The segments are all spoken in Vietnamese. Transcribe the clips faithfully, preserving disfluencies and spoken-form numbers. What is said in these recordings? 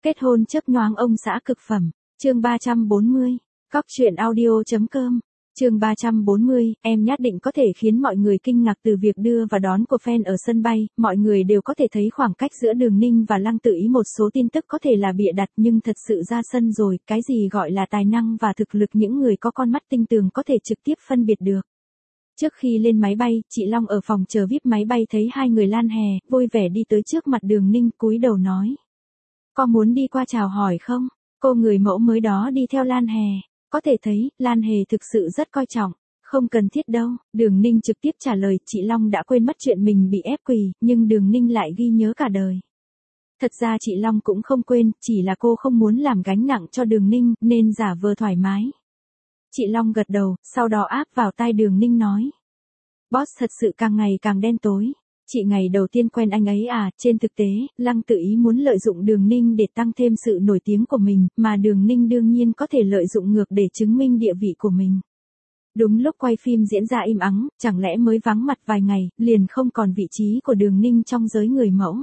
Kết hôn chớp nhoáng ông xã cực phẩm. Chương ba trăm bốn mươi. Cóc truyện audio chấm com. Chương ba trăm bốn mươi, em nhất định có thể khiến mọi người kinh ngạc từ việc đưa và đón của fan ở sân bay, mọi người đều có thể thấy khoảng cách giữa Đường Ninh và Lăng Tự Ý, một số tin tức có thể là bịa đặt nhưng thật sự ra sân rồi, cái gì gọi là tài năng và thực lực những người có con mắt tinh tường có thể trực tiếp phân biệt được. Trước khi lên máy bay, chị Long ở phòng chờ víp máy bay thấy hai người Lan Hè, vui vẻ đi tới trước mặt Đường Ninh cúi đầu nói. Có muốn đi qua chào hỏi không? Cô người mẫu mới đó đi theo Lan Hè. Có thể thấy, Lan Hề thực sự rất coi trọng. Không cần thiết đâu, Đường Ninh trực tiếp trả lời, chị Long đã quên mất chuyện mình bị ép quỳ, nhưng Đường Ninh lại ghi nhớ cả đời. Thật ra chị Long cũng không quên, chỉ là cô không muốn làm gánh nặng cho Đường Ninh, nên giả vờ thoải mái. Chị Long gật đầu, sau đó áp vào tai Đường Ninh nói. Boss thật sự càng ngày càng đen tối. Chị ngày đầu tiên quen anh ấy à, trên thực tế, Lăng Tự Ý muốn lợi dụng Đường Ninh để tăng thêm sự nổi tiếng của mình, mà Đường Ninh đương nhiên có thể lợi dụng ngược để chứng minh địa vị của mình. Đúng lúc quay phim diễn ra im ắng, chẳng lẽ mới vắng mặt vài ngày, liền không còn vị trí của Đường Ninh trong giới người mẫu.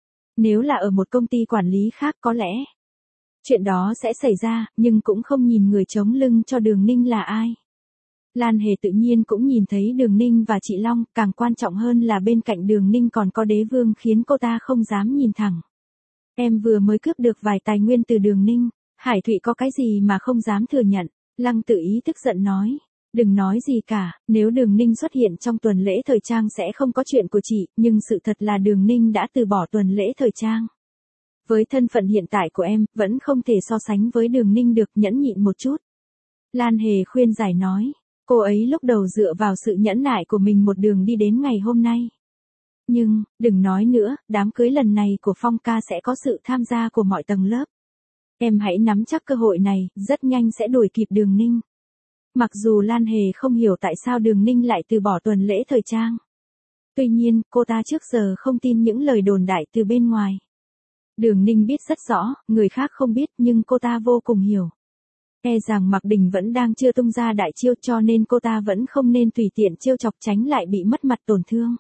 Nếu là ở một công ty quản lý khác có lẽ chuyện đó sẽ xảy ra, nhưng cũng không nhìn người chống lưng cho Đường Ninh là ai. Lan Hề tự nhiên cũng nhìn thấy Đường Ninh và chị Long, càng quan trọng hơn là bên cạnh Đường Ninh còn có Đế Vương khiến cô ta không dám nhìn thẳng. Em vừa mới cướp được vài tài nguyên từ Đường Ninh, Hải Thụy có cái gì mà không dám thừa nhận, Lăng Tự Ý tức giận nói. Đừng nói gì cả, nếu Đường Ninh xuất hiện trong tuần lễ thời trang sẽ không có chuyện của chị, nhưng sự thật là Đường Ninh đã từ bỏ tuần lễ thời trang. Với thân phận hiện tại của em, vẫn không thể so sánh với Đường Ninh được, nhẫn nhịn một chút. Lan Hề khuyên giải nói. Cô ấy lúc đầu dựa vào sự nhẫn nại của mình một đường đi đến ngày hôm nay. Nhưng, đừng nói nữa, đám cưới lần này của Phong ca sẽ có sự tham gia của mọi tầng lớp. Em hãy nắm chắc cơ hội này, rất nhanh sẽ đuổi kịp Đường Ninh. Mặc dù Lan Hề không hiểu tại sao Đường Ninh lại từ bỏ tuần lễ thời trang. Tuy nhiên, cô ta trước giờ không tin những lời đồn đại từ bên ngoài. Đường Ninh biết rất rõ, người khác không biết nhưng cô ta vô cùng hiểu. E rằng Mạc Đình vẫn đang chưa tung ra đại chiêu cho nên cô ta vẫn không nên tùy tiện trêu chọc tránh lại bị mất mặt tổn thương.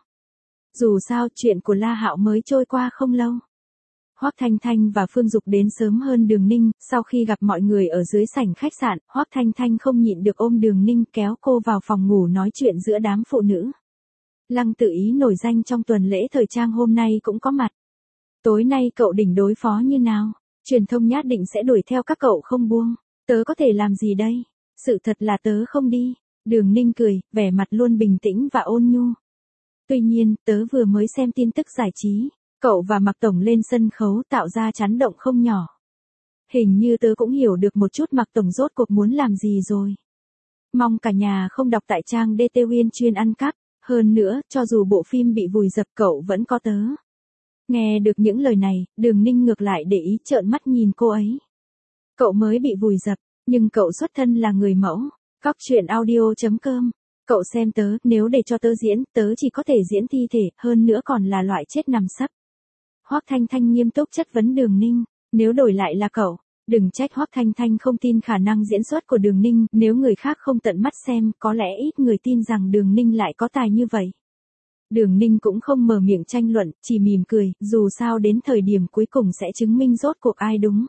Dù sao chuyện của La Hạo mới trôi qua không lâu. Hoắc Thanh Thanh và Phương Dục đến sớm hơn Đường Ninh, sau khi gặp mọi người ở dưới sảnh khách sạn, Hoắc Thanh Thanh không nhịn được ôm Đường Ninh kéo cô vào phòng ngủ nói chuyện giữa đám phụ nữ. Lăng Tự Ý nổi danh trong tuần lễ thời trang hôm nay cũng có mặt. Tối nay cậu định đối phó như nào? Truyền thông nhất định sẽ đuổi theo các cậu không buông. Tớ có thể làm gì đây? Sự thật là tớ không đi. Đường Ninh cười, vẻ mặt luôn bình tĩnh và ôn nhu. Tuy nhiên, tớ vừa mới xem tin tức giải trí. Cậu và Mạc Tổng lên sân khấu tạo ra chấn động không nhỏ. Hình như tớ cũng hiểu được một chút Mạc Tổng rốt cuộc muốn làm gì rồi. Mong cả nhà không đọc tại trang đê tê Uyên chuyên ăn cắp. Hơn nữa, cho dù bộ phim bị vùi dập cậu vẫn có tớ. Nghe được những lời này, Đường Ninh ngược lại để ý trợn mắt nhìn cô ấy. Cậu mới bị vùi dập, nhưng cậu xuất thân là người mẫu. Cóc truyện audio chấm com. Cậu xem tớ, nếu để cho tớ diễn, tớ chỉ có thể diễn thi thể, hơn nữa còn là loại chết nằm sấp. Hoắc Thanh Thanh nghiêm túc chất vấn Đường Ninh, nếu đổi lại là cậu, đừng trách Hoắc Thanh Thanh không tin khả năng diễn xuất của Đường Ninh, nếu người khác không tận mắt xem, có lẽ ít người tin rằng Đường Ninh lại có tài như vậy. Đường Ninh cũng không mở miệng tranh luận, chỉ mỉm cười, dù sao đến thời điểm cuối cùng sẽ chứng minh rốt cuộc ai đúng.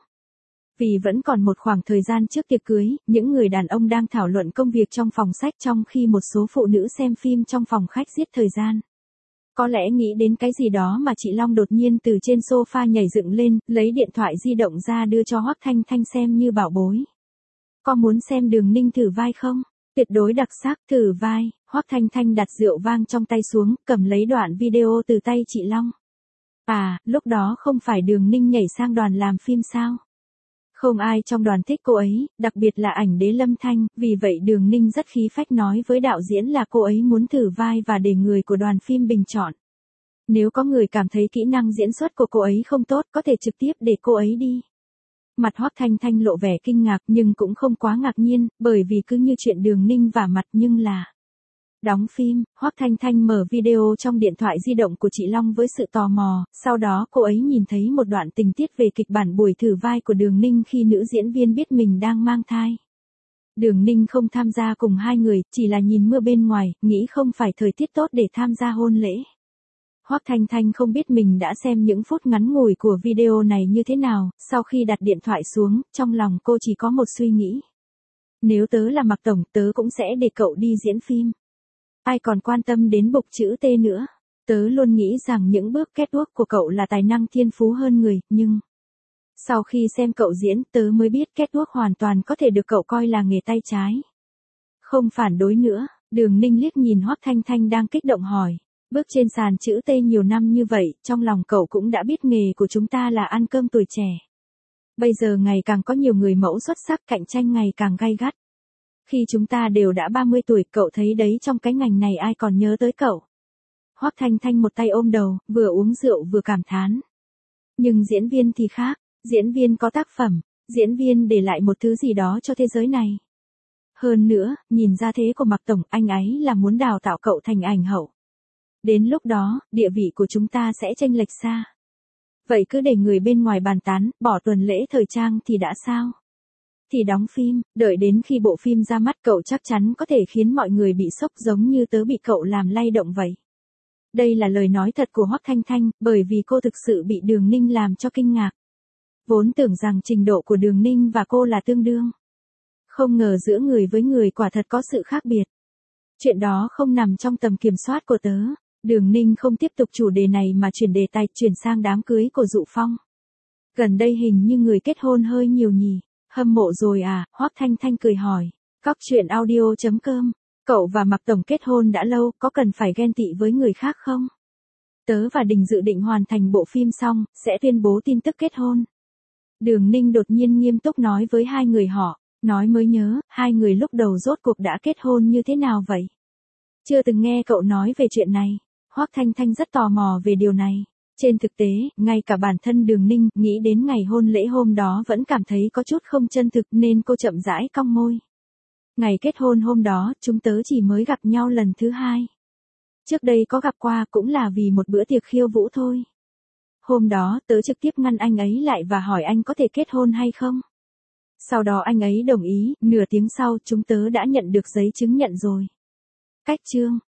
Vì vẫn còn một khoảng thời gian trước tiệc cưới, những người đàn ông đang thảo luận công việc trong phòng sách trong khi một số phụ nữ xem phim trong phòng khách giết thời gian. Có lẽ nghĩ đến cái gì đó mà chị Long đột nhiên từ trên sofa nhảy dựng lên, lấy điện thoại di động ra đưa cho Hoắc Thanh Thanh xem như bảo bối. Có muốn xem Đường Ninh thử vai không? Tuyệt đối đặc sắc, thử vai. Hoắc Thanh Thanh đặt rượu vang trong tay xuống, cầm lấy đoạn video từ tay chị Long. À, lúc đó không phải Đường Ninh nhảy sang đoàn làm phim sao? Không ai trong đoàn thích cô ấy, đặc biệt là ảnh đế Lâm Thanh, vì vậy Đường Ninh rất khí phách nói với đạo diễn là cô ấy muốn thử vai và để người của đoàn phim bình chọn. Nếu có người cảm thấy kỹ năng diễn xuất của cô ấy không tốt, có thể trực tiếp để cô ấy đi. Mặt Hoắc Thanh Thanh lộ vẻ kinh ngạc nhưng cũng không quá ngạc nhiên, bởi vì cứ như chuyện Đường Ninh vả mặt nhưng là... Đóng phim, Hoắc Thanh Thanh mở video trong điện thoại di động của chị Long với sự tò mò, sau đó cô ấy nhìn thấy một đoạn tình tiết về kịch bản buổi thử vai của Đường Ninh khi nữ diễn viên biết mình đang mang thai. Đường Ninh không tham gia cùng hai người, chỉ là nhìn mưa bên ngoài, nghĩ không phải thời tiết tốt để tham gia hôn lễ. Hoắc Thanh Thanh không biết mình đã xem những phút ngắn ngủi của video này như thế nào, sau khi đặt điện thoại xuống, trong lòng cô chỉ có một suy nghĩ. Nếu tớ là Mạc Tổng, tớ cũng sẽ để cậu đi diễn phim. Ai còn quan tâm đến bục chữ T nữa. Tớ luôn nghĩ rằng những bước catwalk của cậu là tài năng thiên phú hơn người, nhưng... Sau khi xem cậu diễn, tớ mới biết catwalk hoàn toàn có thể được cậu coi là nghề tay trái. Không phản đối nữa, Đường Ninh liếc nhìn Hoắc Thanh Thanh đang kích động hỏi. Bước trên sàn chữ T nhiều năm như vậy, trong lòng cậu cũng đã biết nghề của chúng ta là ăn cơm tuổi trẻ. Bây giờ ngày càng có nhiều người mẫu xuất sắc, cạnh tranh ngày càng gay gắt. Khi chúng ta đều đã ba mươi tuổi, cậu thấy đấy, trong cái ngành này ai còn nhớ tới cậu. Hoắc Thanh Thanh một tay ôm đầu, vừa uống rượu vừa cảm thán. Nhưng diễn viên thì khác, diễn viên có tác phẩm, diễn viên để lại một thứ gì đó cho thế giới này. Hơn nữa, nhìn ra thế của Mạc Tổng, anh ấy là muốn đào tạo cậu thành ảnh hậu. Đến lúc đó, địa vị của chúng ta sẽ chênh lệch xa. Vậy cứ để người bên ngoài bàn tán, bỏ tuần lễ thời trang thì đã sao? Thì đóng phim, đợi đến khi bộ phim ra mắt cậu chắc chắn có thể khiến mọi người bị sốc giống như tớ bị cậu làm lay động vậy. Đây là lời nói thật của Hoắc Thanh Thanh, bởi vì cô thực sự bị Đường Ninh làm cho kinh ngạc. Vốn tưởng rằng trình độ của Đường Ninh và cô là tương đương. Không ngờ giữa người với người quả thật có sự khác biệt. Chuyện đó không nằm trong tầm kiểm soát của tớ. Đường Ninh không tiếp tục chủ đề này mà chuyển đề tài, chuyển sang đám cưới của Dụ Phong. Gần đây hình như người kết hôn hơi nhiều nhỉ, hâm mộ rồi à? Hoắc Thanh Thanh cười hỏi. Cóc truyện audio chấm com, cậu và Mạc Tổng kết hôn đã lâu, có cần phải ghen tị với người khác không? Tớ và Đình dự định hoàn thành bộ phim xong, sẽ tuyên bố tin tức kết hôn. Đường Ninh đột nhiên nghiêm túc nói với hai người họ, nói mới nhớ, hai người lúc đầu rốt cuộc đã kết hôn như thế nào vậy? Chưa từng nghe cậu nói về chuyện này. Hoắc Thanh Thanh rất tò mò về điều này. Trên thực tế, ngay cả bản thân Đường Ninh nghĩ đến ngày hôn lễ hôm đó vẫn cảm thấy có chút không chân thực nên cô chậm rãi cong môi. Ngày kết hôn hôm đó, chúng tớ chỉ mới gặp nhau lần thứ hai. Trước đây có gặp qua cũng là vì một bữa tiệc khiêu vũ thôi. Hôm đó, tớ trực tiếp ngăn anh ấy lại và hỏi anh có thể kết hôn hay không. Sau đó anh ấy đồng ý, nửa tiếng sau chúng tớ đã nhận được giấy chứng nhận rồi. Cách chương